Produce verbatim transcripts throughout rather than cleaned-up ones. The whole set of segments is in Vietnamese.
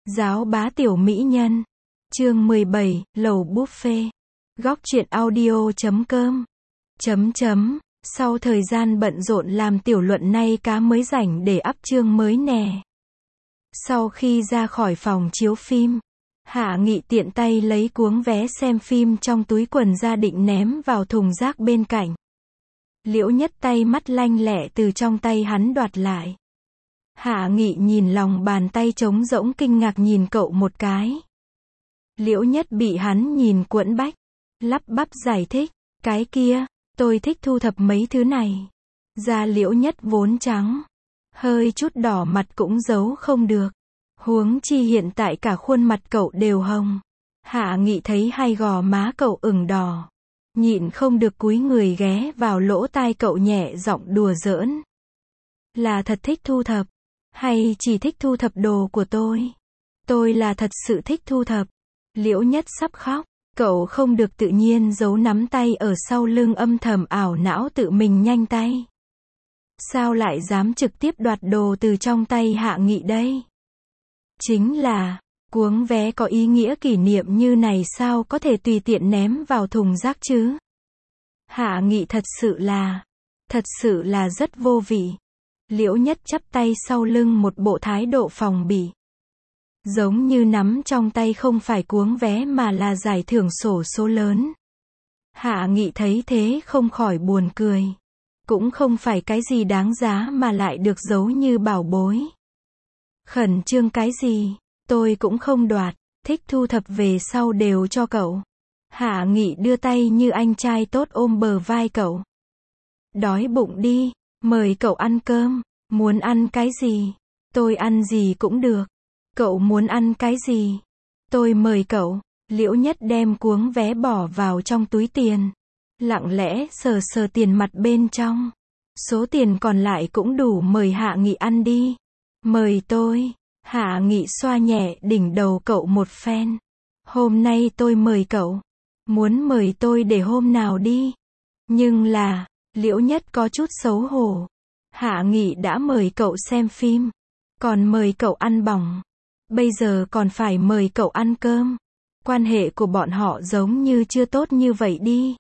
Giáo bá tiểu mỹ nhân. Chương mười bảy, lẩu buffet. Góc truyện audio chấm com. Chấm chấm. Sau thời gian bận rộn làm tiểu luận nay cá mới rảnh để up chương mới nè. Sau khi ra khỏi phòng chiếu phim, Hạ Nghị tiện tay lấy cuống vé xem phim trong túi quần ra định ném vào thùng rác bên cạnh. Liễu Nhất tay mắt lanh lẹ từ trong tay hắn đoạt lại. Hạ Nghị nhìn lòng bàn tay trống rỗng kinh ngạc nhìn cậu một cái. Liễu Nhất bị hắn nhìn quẫn bách, lắp bắp giải thích, cái kia, tôi thích thu thập mấy thứ này. Da Liễu Nhất vốn trắng, hơi chút đỏ mặt cũng giấu không được. Huống chi hiện tại cả khuôn mặt cậu đều hồng. Hạ Nghị thấy hai gò má cậu ửng đỏ, nhịn không được cúi người ghé vào lỗ tai cậu nhẹ giọng đùa giỡn. Là thật thích thu thập, hay chỉ thích thu thập đồ của tôi? Tôi là thật sự thích thu thập. Liễu Nhất sắp khóc, cậu không được tự nhiên giấu nắm tay ở sau lưng âm thầm ảo não tự mình nhanh tay. Sao lại dám trực tiếp đoạt đồ từ trong tay Hạ Nghị đây? Chính là, cuống vé có ý nghĩa kỷ niệm như này sao có thể tùy tiện ném vào thùng rác chứ? Hạ Nghị thật sự là, thật sự là rất vô vị. Liễu Nhất chắp tay sau lưng một bộ thái độ phòng bị. Giống như nắm trong tay không phải cuống vé mà là giải thưởng xổ số lớn. Hạ Nghị thấy thế không khỏi buồn cười. Cũng không phải cái gì đáng giá mà lại được giấu như bảo bối. Khẩn trương cái gì, tôi cũng không đoạt, thích thu thập về sau đều cho cậu. Hạ Nghị đưa tay như anh trai tốt ôm bờ vai cậu. Đói bụng đi, mời cậu ăn cơm, muốn ăn cái gì, tôi ăn gì cũng được. Cậu muốn ăn cái gì, tôi mời cậu. Liễu Nhất đem cuống vé bỏ vào trong túi tiền, lặng lẽ sờ sờ tiền mặt bên trong. Số tiền còn lại cũng đủ mời Hạ Nghị ăn đi. Mời tôi. Hạ Nghị xoa nhẹ đỉnh đầu cậu một phen. Hôm nay tôi mời cậu. Muốn mời tôi để hôm nào đi. Nhưng là, Liễu Nhất có chút xấu hổ. Hạ Nghị đã mời cậu xem phim, còn mời cậu ăn bỏng. Bây giờ còn phải mời cậu ăn cơm. Quan hệ của bọn họ giống như chưa tốt như vậy đi.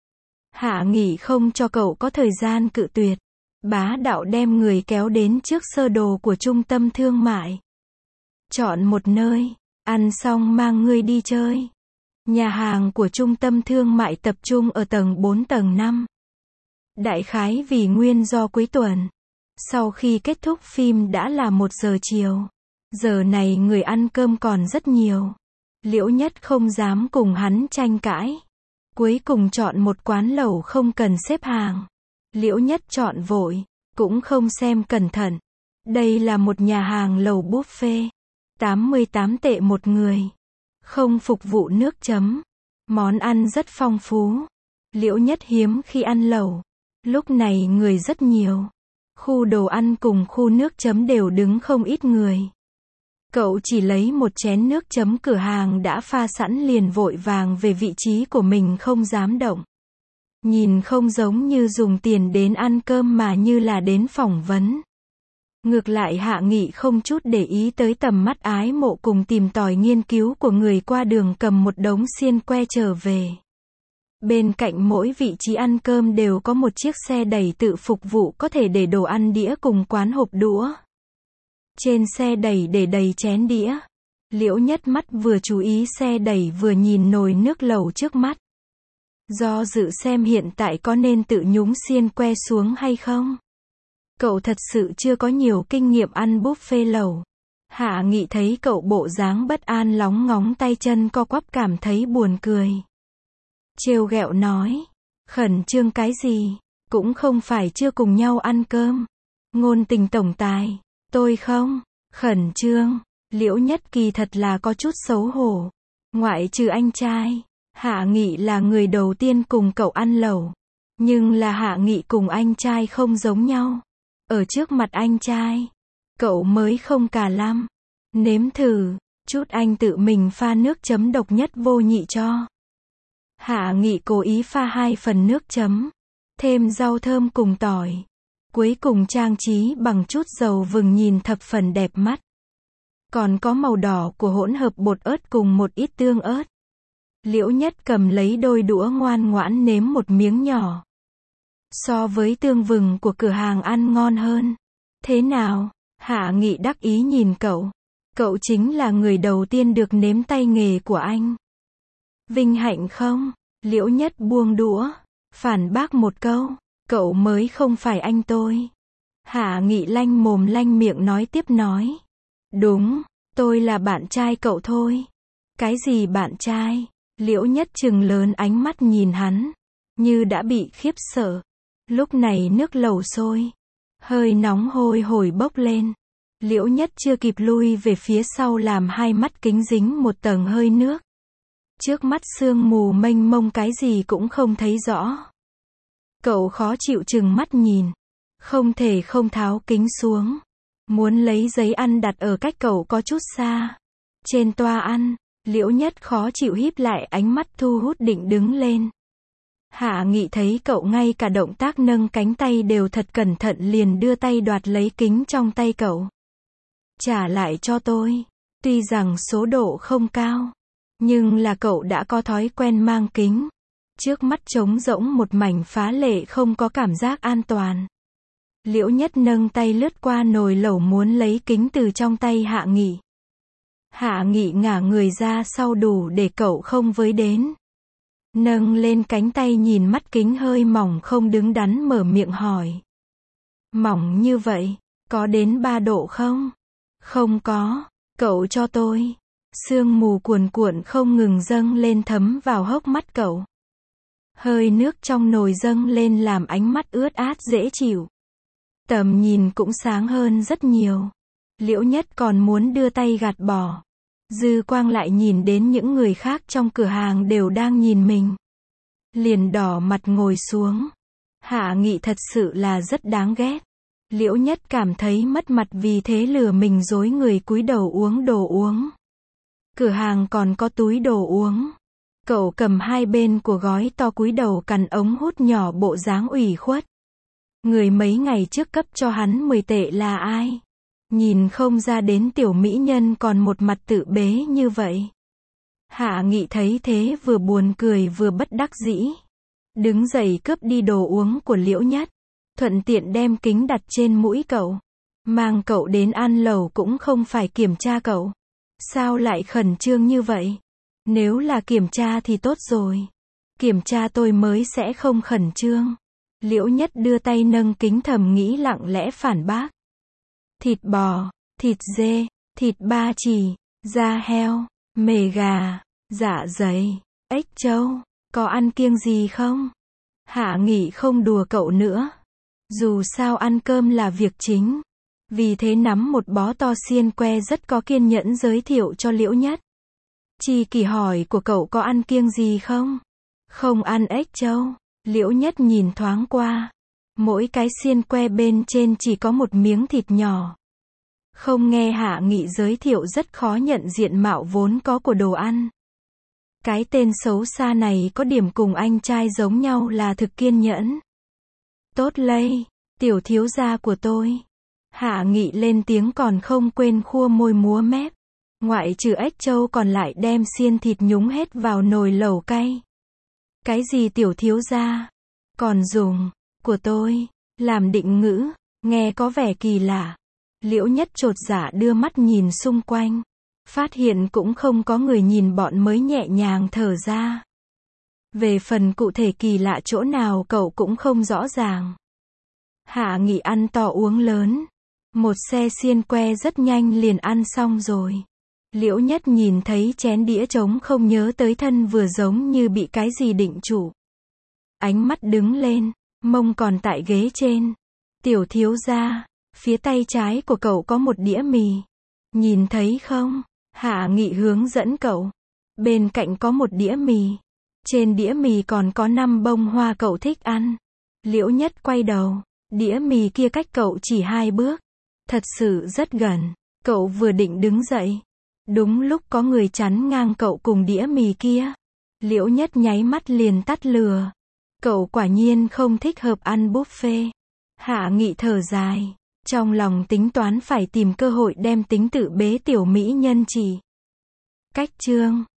Hạ Nghị không cho cậu có thời gian cự tuyệt. Bá đạo đem người kéo đến trước sơ đồ của trung tâm thương mại. Chọn một nơi, ăn xong mang ngươi đi chơi. Nhà hàng của trung tâm thương mại tập trung ở tầng bốn tầng năm. Đại khái vì nguyên do cuối tuần. Sau khi kết thúc phim đã là một giờ chiều. Giờ này người ăn cơm còn rất nhiều. Liễu Nhất không dám cùng hắn tranh cãi. Cuối cùng chọn một quán lẩu không cần xếp hàng. Liễu Nhất chọn vội, cũng không xem cẩn thận. Đây là một nhà hàng lẩu buffet. tám mươi tám tệ một người. Không phục vụ nước chấm. Món ăn rất phong phú. Liễu Nhất hiếm khi ăn lẩu. Lúc này người rất nhiều. Khu đồ ăn cùng khu nước chấm đều đứng không ít người. Cậu chỉ lấy một chén nước chấm cửa hàng đã pha sẵn liền vội vàng về vị trí của mình không dám động. Nhìn không giống như dùng tiền đến ăn cơm mà như là đến phỏng vấn. Ngược lại Hạ Nghị không chút để ý tới tầm mắt ái mộ cùng tìm tòi nghiên cứu của người qua đường cầm một đống xiên que trở về. Bên cạnh mỗi vị trí ăn cơm đều có một chiếc xe đẩy tự phục vụ có thể để đồ ăn đĩa cùng quán hộp đũa. Trên xe đẩy để đầy chén đĩa. Liễu Nhất mắt vừa chú ý xe đẩy vừa nhìn nồi nước lẩu trước mắt. Do dự xem hiện tại có nên tự nhúng xiên que xuống hay không. Cậu thật sự chưa có nhiều kinh nghiệm ăn buffet lẩu. Hạ Nghị thấy cậu bộ dáng bất an lóng ngóng tay chân co quắp cảm thấy buồn cười. Trêu ghẹo nói, khẩn trương cái gì, cũng không phải chưa cùng nhau ăn cơm. Ngôn tình tổng tài, tôi không, khẩn trương. Liễu Nhất kỳ thật là có chút xấu hổ. Ngoại trừ anh trai, Hạ Nghị là người đầu tiên cùng cậu ăn lẩu. Nhưng là Hạ Nghị cùng anh trai không giống nhau. Ở trước mặt anh trai, cậu mới không cà lăm. Nếm thử, chút anh tự mình pha nước chấm độc nhất vô nhị cho. Hạ Nghị cố ý pha hai phần nước chấm, thêm rau thơm cùng tỏi. Cuối cùng trang trí bằng chút dầu vừng nhìn thập phần đẹp mắt. Còn có màu đỏ của hỗn hợp bột ớt cùng một ít tương ớt. Liễu Nhất cầm lấy đôi đũa ngoan ngoãn nếm một miếng nhỏ. So với tương vừng của cửa hàng ăn ngon hơn. Thế nào? Hạ Nghị đắc ý nhìn cậu. Cậu chính là người đầu tiên được nếm tay nghề của anh. Vinh hạnh không? Liễu Nhất buông đũa, phản bác một câu. Cậu mới không phải anh tôi. Hạ Nghị lanh mồm lanh miệng nói tiếp nói. Đúng, tôi là bạn trai cậu thôi. Cái gì bạn trai? Liễu Nhất trừng lớn ánh mắt nhìn hắn, như đã bị khiếp sợ. Lúc này nước lẩu sôi, hơi nóng hôi hổi bốc lên. Liễu Nhất chưa kịp lui về phía sau làm hai mắt kính dính một tầng hơi nước. Trước mắt sương mù mênh mông cái gì cũng không thấy rõ. Cậu khó chịu chừng mắt nhìn, không thể không tháo kính xuống. Muốn lấy giấy ăn đặt ở cách cậu có chút xa. Trên toa ăn, Liễu Nhất khó chịu híp lại ánh mắt thu hút định đứng lên. Hạ Nghị thấy cậu ngay cả động tác nâng cánh tay đều thật cẩn thận liền đưa tay đoạt lấy kính trong tay cậu. Trả lại cho tôi. Tuy rằng số độ không cao, nhưng là cậu đã có thói quen mang kính. Trước mắt trống rỗng một mảnh phá lệ không có cảm giác an toàn. Liễu Nhất nâng tay lướt qua nồi lẩu muốn lấy kính từ trong tay Hạ Nghị. Hạ Nghị ngả người ra sau đủ để cậu không với đến. Nâng lên cánh tay nhìn mắt kính hơi mỏng không đứng đắn mở miệng hỏi. Mỏng như vậy, có đến ba độ không? Không có, cậu cho tôi. Sương mù cuồn cuộn không ngừng dâng lên thấm vào hốc mắt cậu. Hơi nước trong nồi dâng lên làm ánh mắt ướt át dễ chịu. Tầm nhìn cũng sáng hơn rất nhiều. Liễu Nhất còn muốn đưa tay gạt bỏ. Dư quang lại nhìn đến những người khác trong cửa hàng đều đang nhìn mình. Liền đỏ mặt ngồi xuống. Hạ Nghị thật sự là rất đáng ghét. Liễu Nhất cảm thấy mất mặt vì thế lừa mình dối người cúi đầu uống đồ uống. Cửa hàng còn có túi đồ uống. Cậu cầm hai bên của gói to cúi đầu cằn ống hút nhỏ bộ dáng ủy khuất. Người mấy ngày trước cấp cho hắn mười tệ là ai? Nhìn không ra đến tiểu mỹ nhân còn một mặt tự bế như vậy. Hạ Nghị thấy thế vừa buồn cười vừa bất đắc dĩ. Đứng dậy cướp đi đồ uống của Liễu Nhất. Thuận tiện đem kính đặt trên mũi cậu. Mang cậu đến ăn lẩu cũng không phải kiểm tra cậu. Sao lại khẩn trương như vậy? Nếu là kiểm tra thì tốt rồi. Kiểm tra tôi mới sẽ không khẩn trương. Liễu Nhất đưa tay nâng kính thầm nghĩ lặng lẽ phản bác. Thịt bò, thịt dê, thịt ba chỉ, da heo, mề gà, dạ dày, ếch trâu, có ăn kiêng gì không? Hạ Nghị không đùa cậu nữa. Dù sao ăn cơm là việc chính. Vì thế nắm một bó to xiên que rất có kiên nhẫn giới thiệu cho Liễu Nhất. Chi kỳ hỏi của cậu có ăn kiêng gì không? Không ăn ếch trâu. Liễu Nhất nhìn thoáng qua. Mỗi cái xiên que bên trên chỉ có một miếng thịt nhỏ. Không nghe Hạ Nghị giới thiệu rất khó nhận diện mạo vốn có của đồ ăn. Cái tên xấu xa này có điểm cùng anh trai giống nhau là thực kiên nhẫn. Tốt lây, tiểu thiếu gia của tôi. Hạ Nghị lên tiếng còn không quên khua môi múa mép. Ngoại trừ ếch trâu còn lại đem xiên thịt nhúng hết vào nồi lẩu cay. Cái gì tiểu thiếu gia? Còn dùng, của tôi, làm định ngữ, nghe có vẻ kỳ lạ. Liễu Nhất chột dạ đưa mắt nhìn xung quanh. Phát hiện cũng không có người nhìn bọn mới nhẹ nhàng thở ra. Về phần cụ thể kỳ lạ chỗ nào cậu cũng không rõ ràng. Hạ Nghị ăn to uống lớn. Một xe xiên que rất nhanh liền ăn xong rồi. Liễu Nhất nhìn thấy chén đĩa trống không nhớ tới thân vừa giống như bị cái gì định trụ. Ánh mắt đứng lên, mông còn tại ghế trên. Tiểu thiếu gia, phía tay trái của cậu có một đĩa mì. Nhìn thấy không? Hạ Nghị hướng dẫn cậu. Bên cạnh có một đĩa mì. Trên đĩa mì còn có năm bông hoa cậu thích ăn. Liễu Nhất quay đầu. Đĩa mì kia cách cậu chỉ hai bước. Thật sự rất gần. Cậu vừa định đứng dậy. Đúng lúc có người chắn ngang cậu cùng đĩa mì kia. Liễu Nhất nháy mắt liền tắt lửa. Cậu quả nhiên không thích hợp ăn buffet. Hạ Nghị thở dài. Trong lòng tính toán phải tìm cơ hội đem tính tự bế tiểu mỹ nhân chỉ. Cách chương